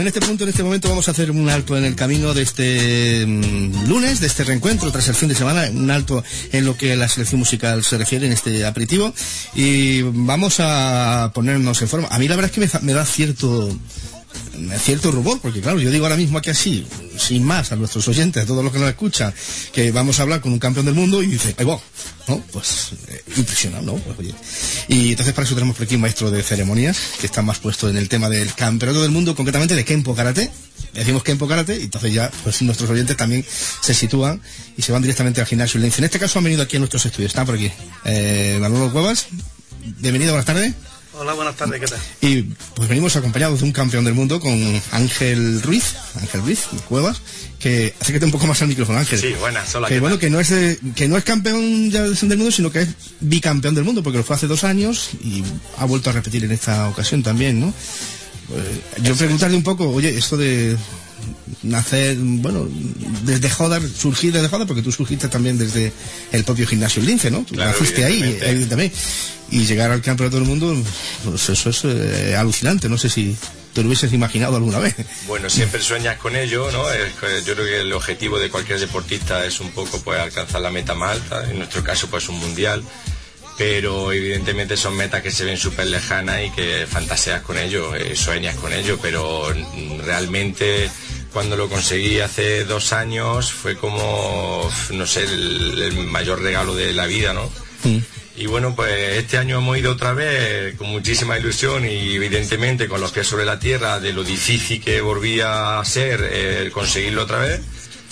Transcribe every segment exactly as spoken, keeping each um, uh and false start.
en este punto, en este momento, vamos a hacer un alto en el camino de este mmm, lunes, de este reencuentro tras el fin de semana, un alto en lo que a la selección musical se refiere en este aperitivo, y vamos a ponernos en forma. A mí la verdad es que me, me da cierto... cierto rubor, porque claro, yo digo ahora mismo aquí así, sin más, a nuestros oyentes, a todos los que nos escuchan, que vamos a hablar con un campeón del mundo, y dice, ¡ay, wow! ¿No? Pues eh, impresionante, ¿no? Pues, oye. Y entonces para eso tenemos por aquí un maestro de ceremonias, que está más puesto en el tema del campeonato del mundo, concretamente de Kenpo Karate. Decimos Kenpo Karate, y entonces ya, pues nuestros oyentes también se sitúan y se van directamente al gimnasio Lince. En este caso han venido aquí a nuestros estudios, está por aquí. Eh, Manolo Cuevas, bienvenido, buenas tardes. Hola, buenas tardes, ¿qué tal? Y pues venimos acompañados de un campeón del mundo con Ángel Ruiz, Ángel Ruiz, Cuevas, que acércate un poco más al micrófono, Ángel. Sí, buenas, hola. Que bueno, que no es de, que no es campeón ya del mundo, sino que es bicampeón del mundo, porque lo fue hace dos años y ha vuelto a repetir en esta ocasión también, ¿no? Pues, yo preguntarle un poco, oye, esto de nacer, bueno, desde Jodar, surgir desde Jodar, porque tú surgiste también desde el propio gimnasio Lince, ¿no? Tú claro, naciste ahí, evidentemente. Y llegar al campeonato del mundo, pues eso es eh, alucinante. No sé si te lo hubieses imaginado alguna vez. Bueno, siempre sueñas con ello, ¿no? Es, yo creo que el objetivo de cualquier deportista es un poco pues alcanzar la meta más alta, en nuestro caso pues un mundial, pero evidentemente son metas que se ven súper lejanas y que fantaseas con ello, eh, sueñas con ello, pero realmente cuando lo conseguí hace dos años fue como, no sé, el, el mayor regalo de la vida, ¿no? Mm. Y bueno, pues este año hemos ido otra vez con muchísima ilusión y evidentemente con los pies sobre la tierra de lo difícil que volvía a ser eh, conseguirlo otra vez,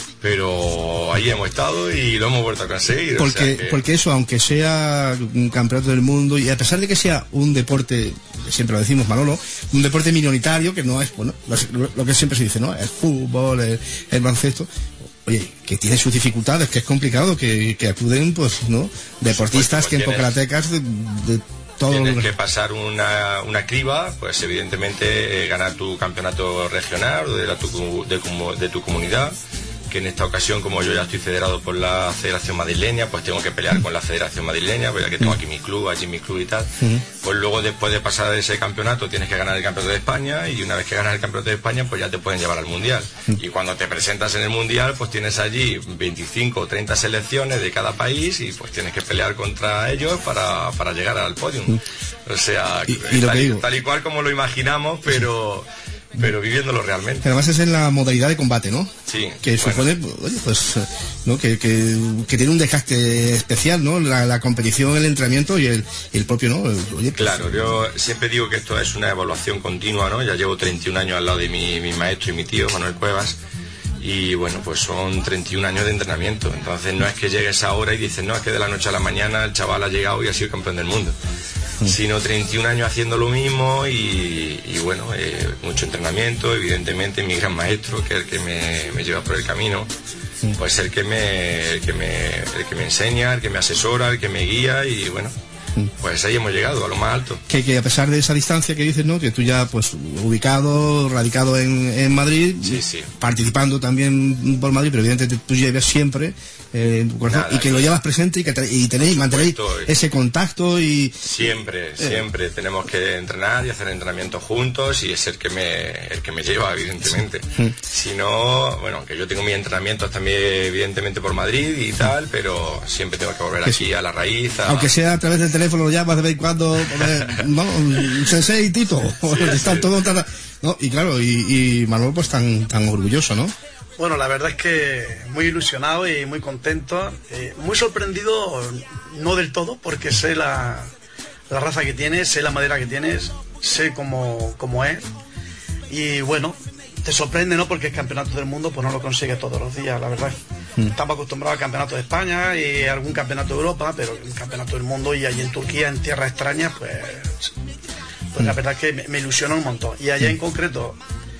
pero ahí hemos estado y lo hemos vuelto a conseguir. Porque, o sea que... porque eso, aunque sea un campeonato del mundo, y a pesar de que sea un deporte, siempre lo decimos, Manolo, un deporte minoritario, que no es, bueno, lo, lo que siempre se dice, ¿no? El fútbol, el, el baloncesto, oye, que tiene sus dificultades, que es complicado, que, que acuden, pues, ¿no? Deportistas, pues, pues, que en karatecas de, de todo. Tienes que pasar una, una criba, pues evidentemente eh, ganar tu campeonato regional o de, la, tu, de, de tu comunidad, que en esta ocasión, como yo ya estoy federado por la Federación Madrileña, pues tengo que pelear con la Federación Madrileña, pues ya que tengo aquí mi club, allí mi club y tal. Uh-huh. Pues luego, después de pasar ese campeonato, tienes que ganar el Campeonato de España, y una vez que ganas el Campeonato de España, pues ya te pueden llevar al Mundial. Uh-huh. Y cuando te presentas en el Mundial, pues tienes allí veinticinco o treinta selecciones de cada país, y pues tienes que pelear contra ellos para, para llegar al podio. Uh-huh. O sea, y, y tal, y, tal y cual como lo imaginamos, pero... pero viviéndolo realmente. Además es en la modalidad de combate, ¿no? Sí. Que bueno. supone, oye, pues, ¿no? Que, que, que tiene un desgaste especial, ¿no? La, la competición, el entrenamiento y el, y el propio, ¿no? El, oye, pues, claro, yo siempre digo que esto es una evaluación continua, ¿no? Ya llevo treinta y un años al lado de mi, mi maestro y mi tío, Manuel Cuevas, y bueno, pues son treinta y un años de entrenamiento. Entonces no es que llegues ahora y dices, no, es que de la noche a la mañana el chaval ha llegado y ha sido campeón del mundo. Sino treinta y un años haciendo lo mismo y, y bueno, eh, mucho entrenamiento, evidentemente mi gran maestro, que es el que me, me lleva por el camino, pues el que me, el que me, el que me enseña, el que me asesora, el que me guía, y bueno, pues ahí hemos llegado, a lo más alto. Que, que a pesar de esa distancia que dices, ¿no? Que tú ya, pues, ubicado, radicado en, en Madrid, sí, sí. participando también por Madrid, pero evidentemente tú llevas siempre eh, en tu corazón, Nada, y que lo llevas presente y que y tenéis, mantenéis ese contacto y... Siempre, siempre eh. tenemos que entrenar y hacer entrenamientos juntos, y es el que me, el que me lleva, evidentemente. Sí. Si no, bueno, que yo tengo mis entrenamientos también, evidentemente, por Madrid y tal, pero siempre tengo que volver aquí sí. a la raíz. A... Aunque sea a través del teléfono, lo llamas de vez en cuando, ¿no? Sensei, Tito, sí, están sí. todos tan... ¿no? Y claro, y, y Manuel pues tan, tan orgulloso, ¿no? Bueno, la verdad es que muy ilusionado y muy contento, eh, muy sorprendido, no del todo, porque sé la, la raza que tienes, sé la madera que tienes, sé cómo, cómo es, y bueno, te sorprende, ¿no? Porque el campeonato del mundo pues no lo consigue todos los días, la verdad. Mm. Estamos acostumbrados al campeonato de España y algún campeonato de Europa, pero el campeonato del mundo y allí en Turquía, en tierras extrañas, pues, pues mm. la verdad es que me, me ilusiona un montón. Y allá en concreto...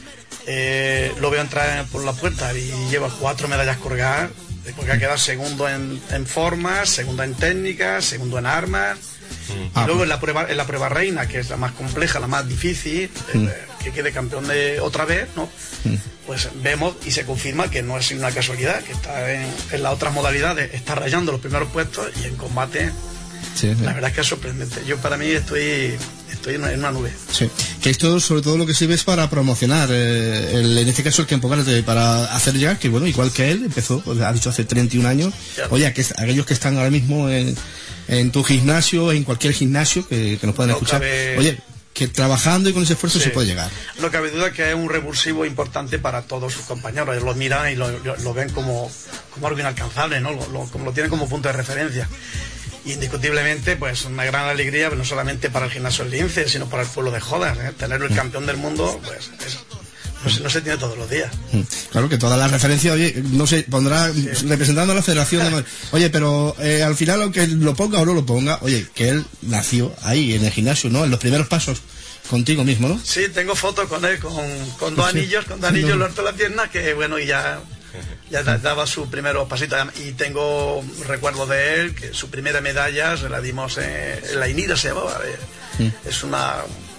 Eh, lo veo entrar por la puerta y lleva cuatro medallas colgadas, porque ha quedado segundo en, en formas, segundo en técnicas, segundo en armas, mm. y luego en la prueba en la prueba reina, que es la más compleja, la más difícil, mm. eh, que quede campeón de otra vez, ¿no? Mm. Pues vemos y se confirma que no es una casualidad, que está en, en las otras modalidades, está rayando los primeros puestos, y en combate Sí, sí. La verdad es que es sorprendente. Yo para mí estoy estoy en una, en una nube. Sí. Que esto sobre todo lo que sirve es para promocionar, eh, el, en este caso el Campo Karate, para hacer llegar que, bueno, igual que él, empezó, pues, ha dicho hace treinta y un años, claro. Oye, que aquellos que están ahora mismo en, en tu gimnasio, en cualquier gimnasio, que, que nos puedan no escuchar, cabe... oye, que trabajando y con ese esfuerzo sí. se puede llegar. No cabe duda que es un revulsivo importante para todos sus compañeros. Ellos lo miran y lo, lo, lo ven como, como algo inalcanzable, ¿no? Lo, lo, como lo tienen como punto de referencia. Y indiscutiblemente, pues una gran alegría, no solamente para el gimnasio del Lince, sino para el pueblo de Jodas, ¿eh? Tener el campeón del mundo, pues es, no, se, no se tiene todos los días. Claro que todas las referencias, oye, no se pondrá sí. representando a la Federación de Madrid. Oye, pero eh, al final, aunque lo ponga o no lo ponga, oye, que él nació ahí, en el gimnasio, ¿no? En los primeros pasos. Contigo mismo, ¿no? Sí, tengo fotos con él, con, con dos anillos, con dos anillos en lo alto de la pierna, que bueno, y ya, ya daba su primeros pasitos. Y tengo recuerdo de él, que su primera medalla se la dimos en, en la INIRA, se llamaba. Sí. Es una,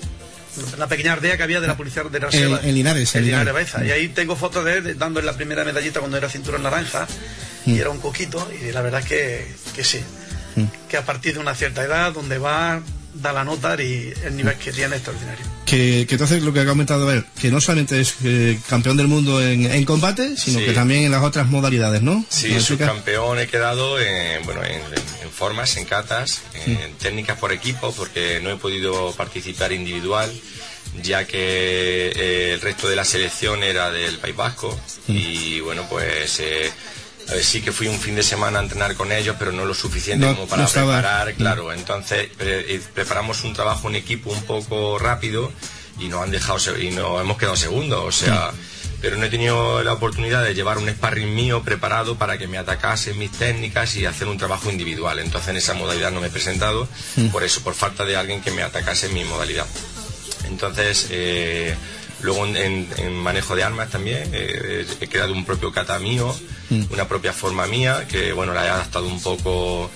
una pequeña aldea que había de la policía de la Selva. En Linares, en Linares, Baeza. Y ahí tengo fotos de él dando la primera medallita cuando era cinturón naranja, sí. Y era un coquito, y la verdad que, que sí. Sí. Que a partir de una cierta edad, donde va... da la nota y el nivel que tiene es extraordinario. Que, que entonces lo que ha comentado él, que no solamente es eh, campeón del mundo en, en combate, sino sí. que también en las otras modalidades, ¿no? Sí, subcampeón he quedado en, bueno, en, en formas, en catas, en sí. técnicas por equipo, porque no he podido participar individual, ya que eh, el resto de la selección era del País Vasco, sí. y bueno, pues... Eh, Eh, sí que fui un fin de semana a entrenar con ellos, pero no lo suficiente no, como para no preparar, claro. Entonces pre preparamos un trabajo en equipo un poco rápido y nos han dejado y nos hemos quedado segundos, o sea, sí. pero no he tenido la oportunidad de llevar un sparring mío preparado para que me atacase mis técnicas y hacer un trabajo individual. Entonces en esa modalidad no me he presentado, sí. por eso, por falta de alguien que me atacase en mi modalidad. Entonces, eh, luego en, en, en manejo de armas también, eh, he creado un propio kata mío, mm. una propia forma mía, que bueno, la he adaptado un poco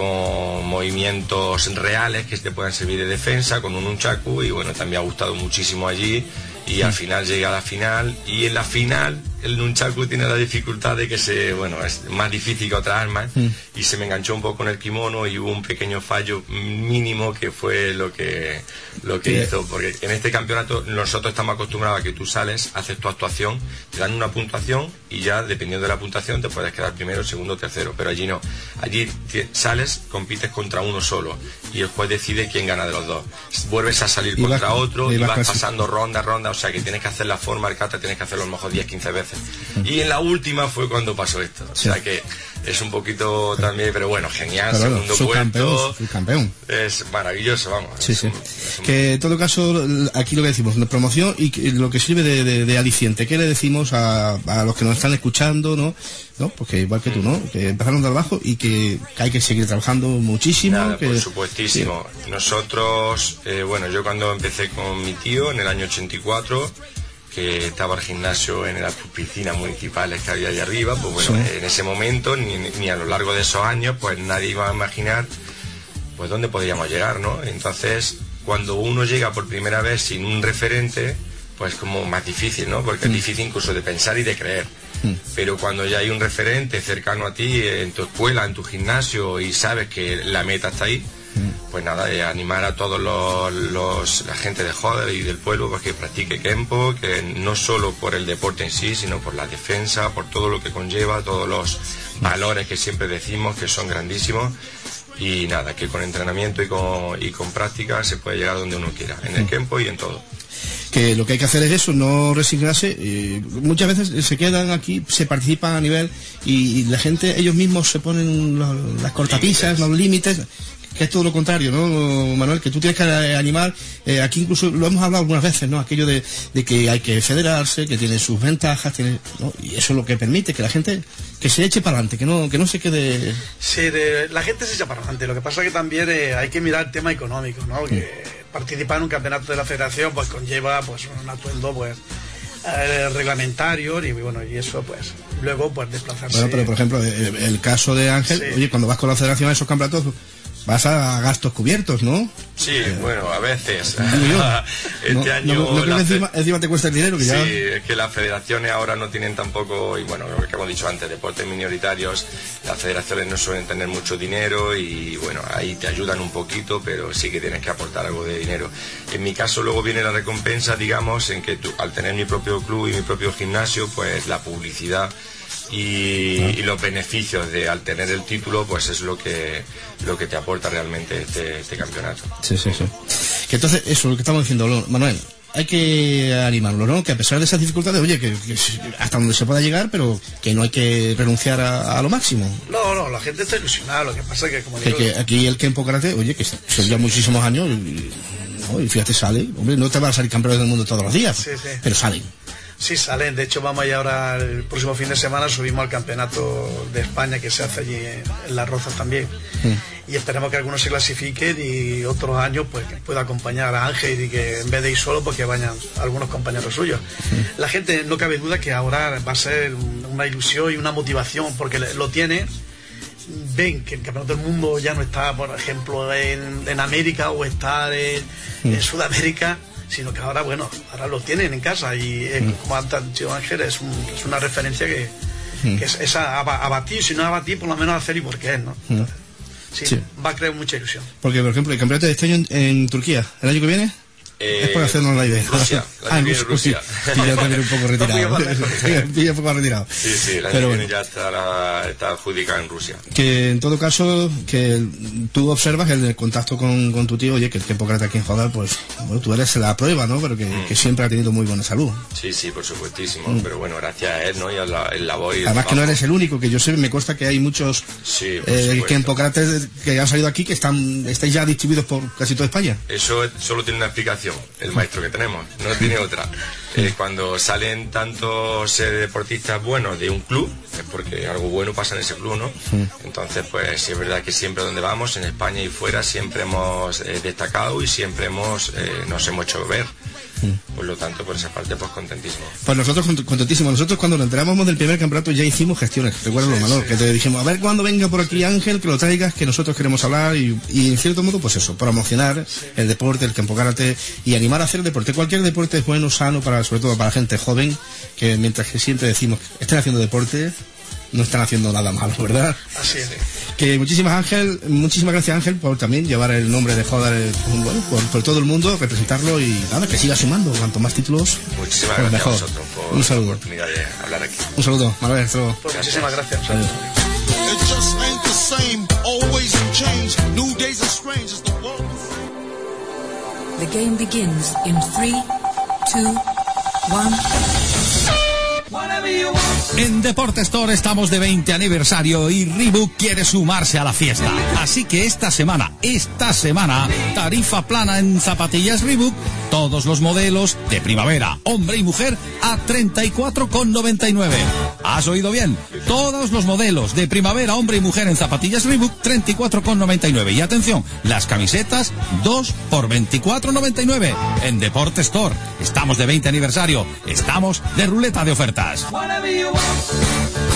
con movimientos reales que te puedan servir de defensa, con un nunchaku, y bueno, también ha gustado muchísimo allí, y mm. al final llegué a la final, y en la final el nunchaku tiene la dificultad de que se, bueno, es más difícil que otras armas, mm. y se me enganchó un poco en el kimono y hubo un pequeño fallo mínimo que fue lo que lo que hizo, porque en este campeonato nosotros estamos acostumbrados a que tú sales, haces tu actuación, te dan una puntuación y ya dependiendo de la puntuación te puedes quedar primero, segundo, tercero, pero allí no, allí sales, compites contra uno solo y el juez decide quién gana de los dos, vuelves a salir contra vas, otro y vas, vas pasando ronda a ronda, o sea que tienes que hacer la forma del kata, tienes que hacerlo a lo mejor diez, quince veces, y en la última fue cuando pasó esto, o sea que es un poquito también, pero bueno, genial, pero segundo bueno, puesto, campeón. Es maravilloso, vamos. Sí, es sí. Un, es un... Que en todo caso, aquí lo que decimos, la promoción y lo que sirve de, de, de aliciente, ¿qué le decimos a, a los que nos están escuchando, no? ¿No? Porque igual que tú, ¿no? Que empezaron de abajo y que, que hay que seguir trabajando muchísimo. Nada, que... por supuestísimo. Sí. Nosotros, eh, bueno, yo cuando empecé con mi tío en el año ochenta y cuatro, que estaba el gimnasio en las piscinas municipales que había allá arriba, pues bueno, sí. en ese momento, ni, ni a lo largo de esos años, pues nadie iba a imaginar pues dónde podíamos llegar, ¿no? Entonces, cuando uno llega por primera vez sin un referente, pues como más difícil, ¿no? Porque mm. es difícil incluso de pensar y de creer. Mm. Pero cuando ya hay un referente cercano a ti, en tu escuela, en tu gimnasio, y sabes que la meta está ahí, pues nada, eh, animar a todos los, los la gente de Joder y del pueblo pues que practique Kempo, que no solo por el deporte en sí, sino por la defensa, por todo lo que conlleva, todos los valores que siempre decimos que son grandísimos, y nada, que con entrenamiento y con, y con práctica se puede llegar donde uno quiera, en el Kempo y en todo. Que lo que hay que hacer es eso, no resignarse. Eh, muchas veces se quedan aquí, se participan a nivel y, y la gente, ellos mismos se ponen los, las cortapisas, los límites, que es todo lo contrario, ¿no, Manuel? Que tú tienes que animar, eh, aquí incluso lo hemos hablado algunas veces, ¿no? Aquello de, de que hay que federarse, que tiene sus ventajas, tiene, ¿no? Y eso es lo que permite que la gente que se eche para adelante, que no, que no se quede... Sí, de, la gente se echa para adelante, lo que pasa es que también eh, hay que mirar el tema económico, ¿no? Que mm. participar en un campeonato de la federación pues conlleva pues un atuendo pues eh, reglamentario y bueno, y eso pues luego pues desplazarse. Bueno, pero por ejemplo, el, el caso de Ángel, sí. Oye, cuando vas con la federación a esos campeonatos vas a gastos cubiertos, ¿no? Sí, Sí, bueno, a veces. este no, año... No, no creo que encima, encima te cuesta el dinero. Que sí, ya... es que las federaciones ahora no tienen tampoco, y bueno, lo que hemos dicho antes, deportes minoritarios, las federaciones no suelen tener mucho dinero y bueno, ahí te ayudan un poquito, pero sí que tienes que aportar algo de dinero. En mi caso luego viene la recompensa, digamos, en que tú, al tener mi propio club y mi propio gimnasio, pues la publicidad y, y los beneficios de al tener el título, pues es lo que lo que te aporta realmente este, este campeonato. Sí, sí, sí. Que entonces, eso, lo que estamos diciendo, Manuel, hay que animarlo, ¿no? Que a pesar de esas dificultades, oye, que, que hasta donde se pueda llegar, pero que no hay que renunciar a, a lo máximo. No, no, la gente está ilusionada, lo que pasa es que, como digo... Que, que aquí el Kenpo Karate, oye, que son ya muchísimos años, y, ¿no? Y fíjate, sale, hombre, no te van a salir campeones del mundo todos los días, sí, sí. Pero salen. Sí, salen. De hecho, vamos a ir ahora el próximo fin de semana, subimos al campeonato de España que se hace allí en, en Las Rozas también. Mm. Y esperemos que algunos se clasifiquen y otros años pues que pueda acompañar a Ángel y que en vez de ir solo pues que vayan algunos compañeros suyos. Mm. La gente, no cabe duda que ahora va a ser una ilusión y una motivación porque lo tiene. Ven que el campeonato del mundo ya no está, por ejemplo, en, en América o está en, mm. en Sudamérica, sino que ahora, bueno, ahora lo tienen en casa y eh, mm. como ha dicho Ángel, es, un, es una referencia que, mm. que es, es a, a batir, si no a batir, por lo menos a hacer y por qué es, ¿no? Entonces, sí, sí, va a crear mucha ilusión. Porque, por ejemplo, el campeonato de este año en, en Turquía, ¿el año que viene? Eh, es por hacernos la idea. Rusia, ah, en Rusia. Y ya también un poco retirado. Pilla un poco retirado. Sí, sí, el año Pero que bueno, viene ya está, la, está adjudicada en Rusia. Que en todo caso, que tú observas el contacto con, con tu tío, oye, que el tiempo que aquí en Jodar, pues, bueno, tú eres la prueba, ¿no? Pero que, mm. que siempre ha tenido muy buena salud. Sí, sí, por supuestísimo. Mm. Pero bueno, gracias a él, ¿no? Y a la, el labor y el Además, que no eres el único, que yo sé, me consta que hay muchos sí, eh, que en Pocrates que han salido aquí, que están estáis ya distribuidos por casi toda España. Eso es, solo tiene una explicación, el maestro que tenemos, no tiene otra. Eh, cuando salen tantos eh, deportistas buenos de un club, es porque algo bueno pasa en ese club, ¿no? Entonces, pues sí es verdad que siempre donde vamos, en España y fuera, siempre hemos eh, destacado y siempre hemos eh, nos hemos hecho ver. Por lo tanto, por esa parte, pues contentísimo. Pues nosotros contentísimos. Nosotros cuando nos enteramos del primer campeonato ya hicimos gestiones. Recuerdo, sí, Manolo, sí, que te dijimos, a ver cuando venga por aquí Ángel, que lo traigas, que nosotros queremos hablar y, y en cierto modo, pues eso, promocionar sí. el deporte, el Kenpo Karate y animar a hacer deporte. Cualquier deporte es bueno, sano, para sobre todo para gente joven, que mientras que siempre decimos, estén haciendo deporte, no están haciendo nada malo, ¿verdad? Así es. Que muchísimas Ángel, muchísimas gracias Ángel por también llevar el nombre de Jodar bueno, por, por todo el mundo, representarlo y nada, que siga sumando, cuanto más títulos. Muchísimas pues gracias mejor. a vosotros por un saludo. la oportunidad de hablar aquí. Un saludo, Manuel, hasta luego. Pues muchísimas gracias. The game begins in three, two, one. En Deporte Store estamos de veinte aniversario y Reebok quiere sumarse a la fiesta. Así que esta semana, esta semana, tarifa plana en zapatillas Reebok, todos los modelos de primavera, hombre y mujer, a treinta y cuatro con noventa y nueve. ¿Has oído bien? Todos los modelos de primavera, hombre y mujer en zapatillas Reebok, treinta y cuatro con noventa y nueve. Y atención, las camisetas, dos por veinticuatro con noventa y nueve. En Deporte Store, estamos de veinte aniversario, estamos de ruleta de ofertas. Whatever you want.